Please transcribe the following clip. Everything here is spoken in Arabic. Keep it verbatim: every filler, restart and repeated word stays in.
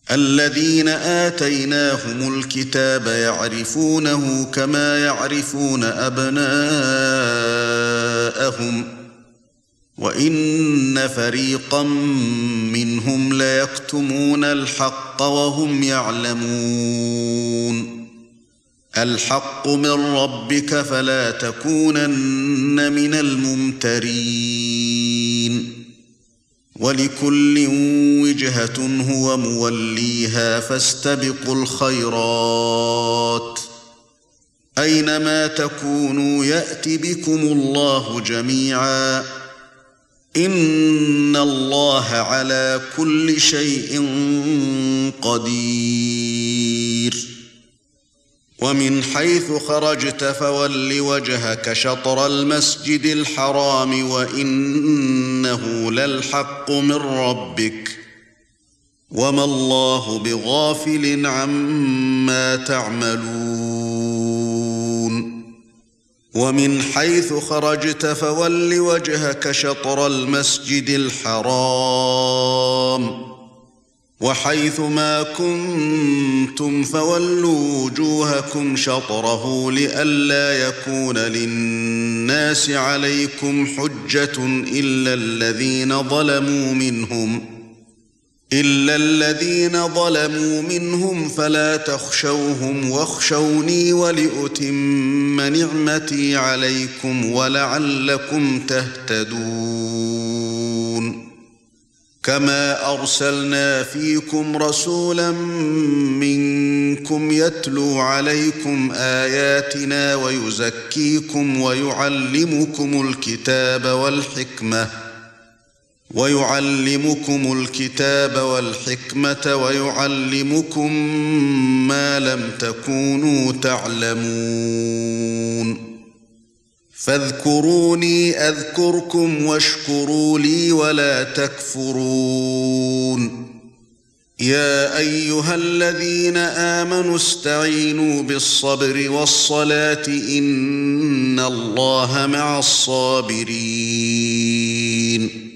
الذين آتيناهم الكتاب يعرفونه كما يعرفون أبناءهم وإن فريقا منهم ليكتمون الحق وهم يعلمون الحق من ربك فلا تكونن من الممترين ولكل وجهة هو موليها فاستبقوا الخيرات أينما تكونوا يأت بكم الله جميعا إن الله على كل شيء قدير ومن حيث خرجت فول وجهك شطر المسجد الحرام وإنه للحق من ربك وما الله بغافل عما تعملون ومن حيث خرجت فول وجهك شطر المسجد الحرام وحيث ما كنتم فولوا وجوهكم شطره لئلا يكون للناس عليكم حجة إلا الذين ظلموا منهم إلا الذين ظلموا منهم فلا تخشوهم واخشوني ولأتم نعمتي عليكم ولعلكم تهتدون كما أرسلنا فيكم رسولا منكم يتلو عليكم آياتنا ويزكيكم ويعلمكم الكتاب والحكمة ويعلمكم الكتاب والحكمة ويعلمكم ما لم تكونوا تعلمون فاذكروني أذكركم واشكروا لي ولا تكفرون يا أيها الذين آمنوا استعينوا بالصبر والصلاة إن الله مع الصابرين